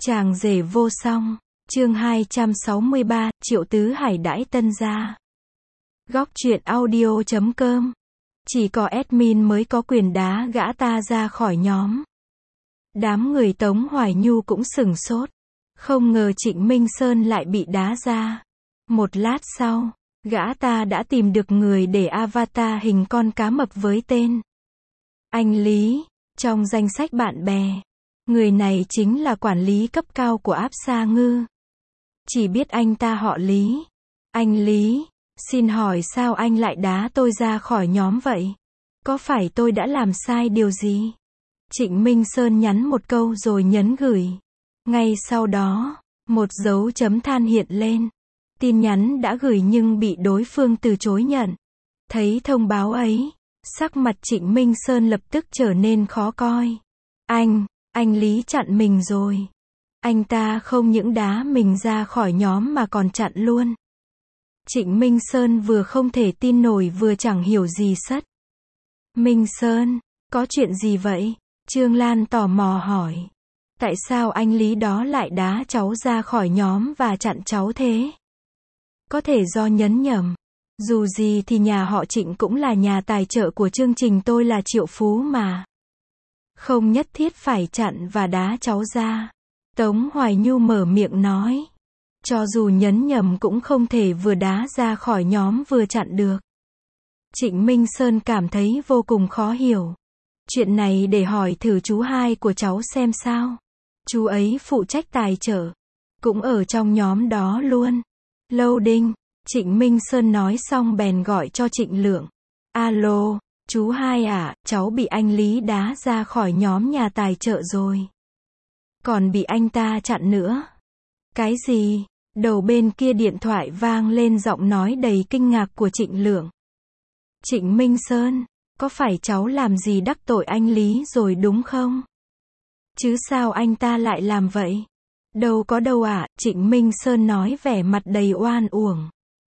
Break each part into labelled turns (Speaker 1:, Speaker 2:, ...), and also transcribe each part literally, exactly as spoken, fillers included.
Speaker 1: Chàng rể vô song, chương hai trăm sáu mươi ba, Triệu Tứ Hải đãi tân gia. Góc truyện audio chấm com. Chỉ có admin mới có quyền đá gã ta ra khỏi nhóm. Đám người Tống Hoài Nhu cũng sửng sốt. Không ngờ Trịnh Minh Sơn lại bị đá ra. Một lát sau, gã ta đã tìm được người để avatar hình con cá mập với tên Anh Lý, trong danh sách bạn bè. Người này chính là quản lý cấp cao của Áp Sa Ngư. Chỉ biết anh ta họ Lý. Anh Lý, xin hỏi sao anh lại đá tôi ra khỏi nhóm vậy? Có phải tôi đã làm sai điều gì? Trịnh Minh Sơn nhắn một câu rồi nhấn gửi. Ngay sau đó, một dấu chấm than hiện lên. Tin nhắn đã gửi nhưng bị đối phương từ chối nhận. Thấy thông báo ấy, sắc mặt Trịnh Minh Sơn lập tức trở nên khó coi. Anh, anh Lý chặn mình rồi. Anh ta không những đá mình ra khỏi nhóm mà còn chặn luôn. Trịnh Minh Sơn vừa không thể tin nổi vừa chẳng hiểu gì sất. Minh Sơn, có chuyện gì vậy? Trương Lan tò mò hỏi. Tại sao anh Lý đó lại đá cháu ra khỏi nhóm và chặn cháu thế? Có thể do nhấn nhầm. Dù gì thì nhà họ Trịnh cũng là nhà tài trợ của chương trình Tôi Là Triệu Phú mà. Không nhất thiết phải chặn và đá cháu ra. Tống Hoài Nhu mở miệng nói. Cho dù nhấn nhầm cũng không thể vừa đá ra khỏi nhóm vừa chặn được. Trịnh Minh Sơn cảm thấy vô cùng khó hiểu. Chuyện này để hỏi thử chú hai của cháu xem sao. Chú ấy phụ trách tài trợ. Cũng ở trong nhóm đó luôn. Loading. Trịnh Minh Sơn nói xong bèn gọi cho Trịnh Lượng. Alo, chú hai à, cháu bị anh Lý đá ra khỏi nhóm nhà tài trợ rồi. Còn bị anh ta chặn nữa. Cái gì? Đầu bên kia điện thoại vang lên giọng nói đầy kinh ngạc của Trịnh Lượng. Trịnh Minh Sơn, có phải cháu làm gì đắc tội anh Lý rồi đúng không? Chứ sao anh ta lại làm vậy? Đâu có đâu ạ, à, Trịnh Minh Sơn nói vẻ mặt đầy oan uổng.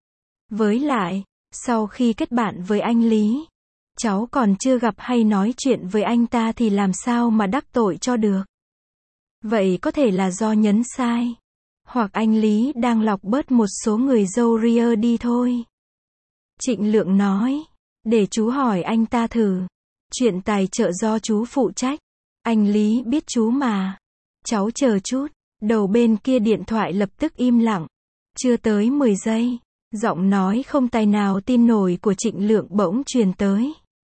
Speaker 1: Với lại, sau khi kết bạn với anh Lý, cháu còn chưa gặp hay nói chuyện với anh ta thì làm sao mà đắc tội cho được. Vậy có thể là do nhấn sai. Hoặc anh Lý đang lọc bớt một số người dâu ria đi thôi. Trịnh Lượng nói. Để chú hỏi anh ta thử. Chuyện tài trợ do chú phụ trách. Anh Lý biết chú mà. Cháu chờ chút. Đầu bên kia điện thoại lập tức im lặng. Chưa tới mười giây. Giọng nói không tài nào tin nổi của Trịnh Lượng bỗng truyền tới.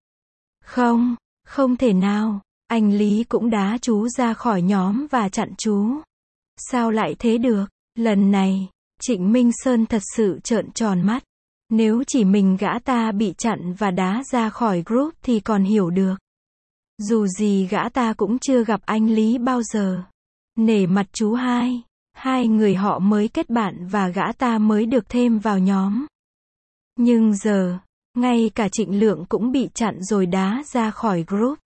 Speaker 1: Không, không thể nào. Anh Lý cũng đá chú ra khỏi nhóm và chặn chú. Sao lại thế được? Lần này, Trịnh Minh Sơn thật sự trợn tròn mắt. Nếu chỉ mình gã ta bị chặn và đá ra khỏi group thì còn hiểu được. Dù gì gã ta cũng chưa gặp anh Lý bao giờ. Nể mặt chú hai, hai người họ mới kết bạn và gã ta mới được thêm vào nhóm. Nhưng giờ, ngay cả Trịnh Lượng cũng bị chặn rồi đá ra khỏi group.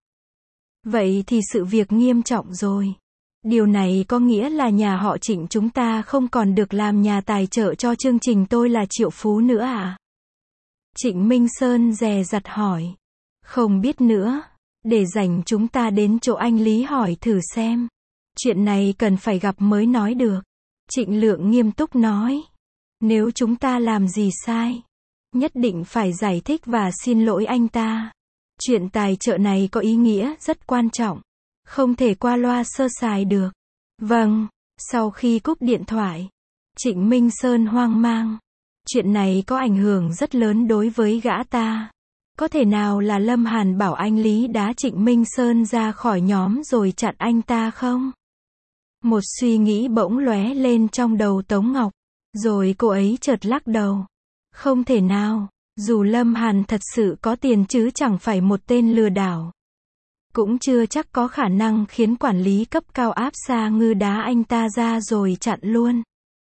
Speaker 1: Vậy thì sự việc nghiêm trọng rồi. Điều này có nghĩa là nhà họ Trịnh chúng ta không còn được làm nhà tài trợ cho chương trình Tôi Là Triệu Phú nữa à? Trịnh Minh Sơn dè dặt hỏi. Không biết nữa. Để rảnh chúng ta đến chỗ anh Lý hỏi thử xem. Chuyện này cần phải gặp mới nói được. Trịnh Lượng nghiêm túc nói. Nếu chúng ta làm gì sai, nhất định phải giải thích và xin lỗi anh ta. Chuyện tài trợ này có ý nghĩa rất quan trọng. Không thể qua loa sơ sài được. Vâng, sau khi cúp điện thoại, Trịnh Minh Sơn hoang mang. Chuyện này có ảnh hưởng rất lớn đối với gã ta. Có thể nào là Lâm Hàn bảo anh Lý đá Trịnh Minh Sơn ra khỏi nhóm rồi chặn anh ta không? Một suy nghĩ bỗng lóe lên trong đầu Tống Ngọc. Rồi cô ấy chợt lắc đầu. Không thể nào, dù Lâm Hàn thật sự có tiền chứ chẳng phải một tên lừa đảo. Cũng chưa chắc có khả năng khiến quản lý cấp cao Áp Sa Ngư đá anh ta ra rồi chặn luôn.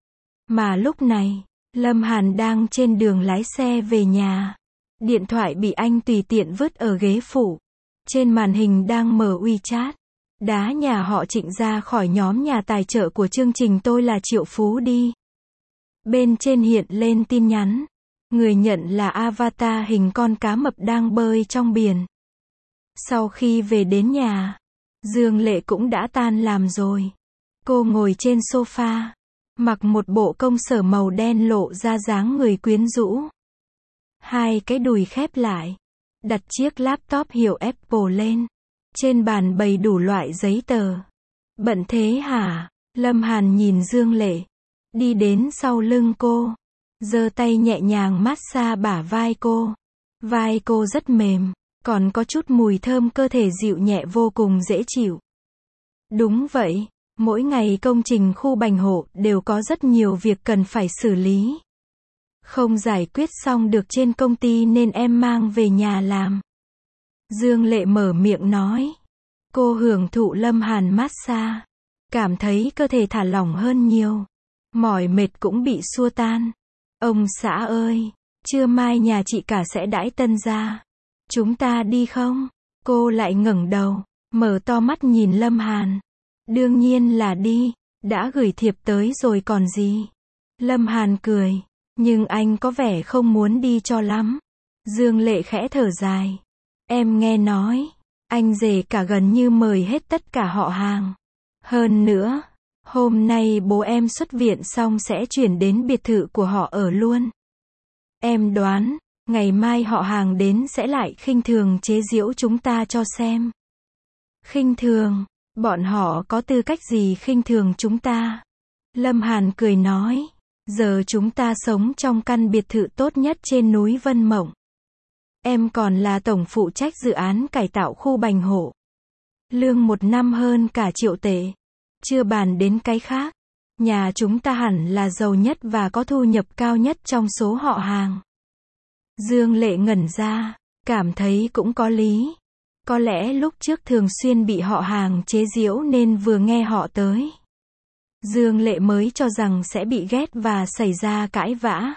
Speaker 1: Mà lúc này, Lâm Hàn đang trên đường lái xe về nhà. Điện thoại bị anh tùy tiện vứt ở ghế phụ. Trên màn hình đang mở WeChat. Đá nhà họ Trịnh ra khỏi nhóm nhà tài trợ của chương trình Tôi Là Triệu Phú đi. Bên trên hiện lên tin nhắn. Người nhận là avatar hình con cá mập đang bơi trong biển. Sau khi về đến nhà, Dương Lệ cũng đã tan làm rồi. Cô ngồi trên sofa, mặc một bộ công sở màu đen lộ ra dáng người quyến rũ. Hai cái đùi khép lại, đặt chiếc laptop hiệu Apple lên. Trên bàn bày đủ loại giấy tờ. Bận thế hả? Lâm Hàn nhìn Dương Lệ, đi đến sau lưng cô, giơ tay nhẹ nhàng massage bả vai cô. Vai cô rất mềm, còn có chút mùi thơm cơ thể dịu nhẹ vô cùng dễ chịu. Đúng vậy, mỗi ngày công trình khu Bành Hộ đều có rất nhiều việc cần phải xử lý. Không giải quyết xong được trên công ty nên em mang về nhà làm. Dương Lệ mở miệng nói. Cô hưởng thụ Lâm Hàn massage, cảm thấy cơ thể thả lỏng hơn nhiều. Mỏi mệt cũng bị xua tan. Ông xã ơi, trưa mai nhà chị cả sẽ đãi tân gia. Chúng ta đi không? Cô lại ngẩng đầu, mở to mắt nhìn Lâm Hàn. Đương nhiên là đi, đã gửi thiệp tới rồi còn gì. Lâm Hàn cười, nhưng anh có vẻ không muốn đi cho lắm. Dương Lệ khẽ thở dài. Em nghe nói, anh rể cả gần như mời hết tất cả họ hàng. Hơn nữa, hôm nay bố em xuất viện xong sẽ chuyển đến biệt thự của họ ở luôn. Em đoán, ngày mai họ hàng đến sẽ lại khinh thường chế giễu chúng ta cho xem. Khinh thường? Bọn họ có tư cách gì khinh thường chúng ta? Lâm Hàn cười nói, giờ chúng ta sống trong căn biệt thự tốt nhất trên núi Vân Mộng. Em còn là tổng phụ trách dự án cải tạo khu Bành Hộ. Lương một năm hơn cả triệu tệ. Chưa bàn đến cái khác. Nhà chúng ta hẳn là giàu nhất và có thu nhập cao nhất trong số họ hàng. Dương Lệ ngẩn ra, cảm thấy cũng có lý. Có lẽ lúc trước thường xuyên bị họ hàng chế giễu nên vừa nghe họ tới. Dương Lệ mới cho rằng sẽ bị ghét và xảy ra cãi vã.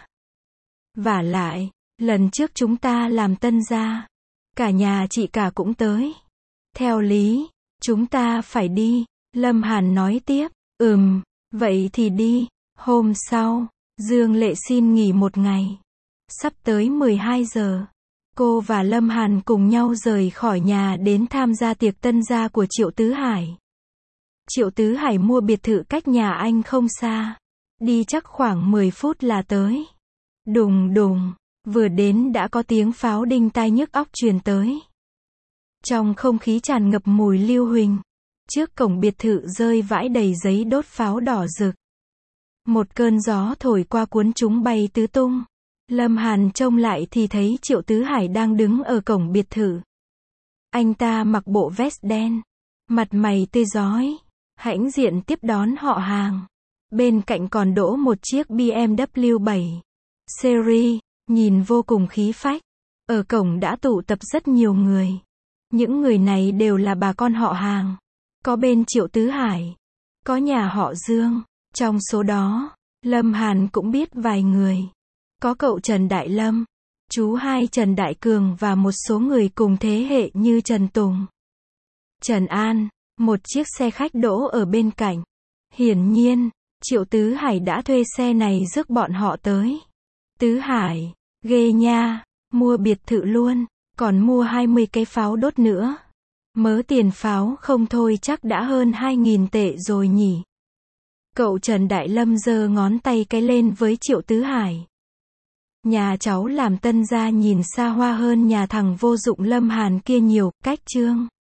Speaker 1: Vả lại, lần trước chúng ta làm tân gia, cả nhà chị cả cũng tới. Theo lý, chúng ta phải đi. Lâm Hàn nói tiếp, ừm, vậy thì đi. Hôm sau, Dương Lệ xin nghỉ một ngày. Sắp tới mười hai giờ, cô và Lâm Hàn cùng nhau rời khỏi nhà đến tham gia tiệc tân gia của Triệu Tứ Hải. Triệu Tứ Hải mua biệt thự cách nhà anh không xa. Đi chắc khoảng mười phút là tới. Đùng đùng, vừa đến đã có tiếng pháo đinh tai nhức óc truyền tới. Trong không khí tràn ngập mùi lưu huỳnh. Trước cổng biệt thự rơi vãi đầy giấy đốt pháo đỏ rực. Một cơn gió thổi qua cuốn chúng bay tứ tung. Lâm Hàn trông lại thì thấy Triệu Tứ Hải đang đứng ở cổng biệt thự. Anh ta mặc bộ vest đen, mặt mày tươi rói, hãnh diện tiếp đón họ hàng. Bên cạnh còn đỗ một chiếc B M W bảy Series, nhìn vô cùng khí phách. Ở cổng đã tụ tập rất nhiều người. Những người này đều là bà con họ hàng. Có bên Triệu Tứ Hải, có nhà họ Dương. Trong số đó, Lâm Hàn cũng biết vài người. Có cậu Trần Đại Lâm, chú hai Trần Đại Cường và một số người cùng thế hệ như Trần Tùng, Trần An. Một chiếc xe khách đỗ ở bên cạnh. Hiển nhiên, Triệu Tứ Hải đã thuê xe này rước bọn họ tới. Tứ Hải, ghê nha, mua biệt thự luôn, còn mua hai mươi cái pháo đốt nữa. Mớ tiền pháo không thôi chắc đã hơn hai nghìn tệ rồi nhỉ. Cậu Trần Đại Lâm giơ ngón tay cái lên với Triệu Tứ Hải. Nhà cháu làm tân gia nhìn xa hoa hơn nhà thằng vô dụng Lâm Hàn kia nhiều, cách trương.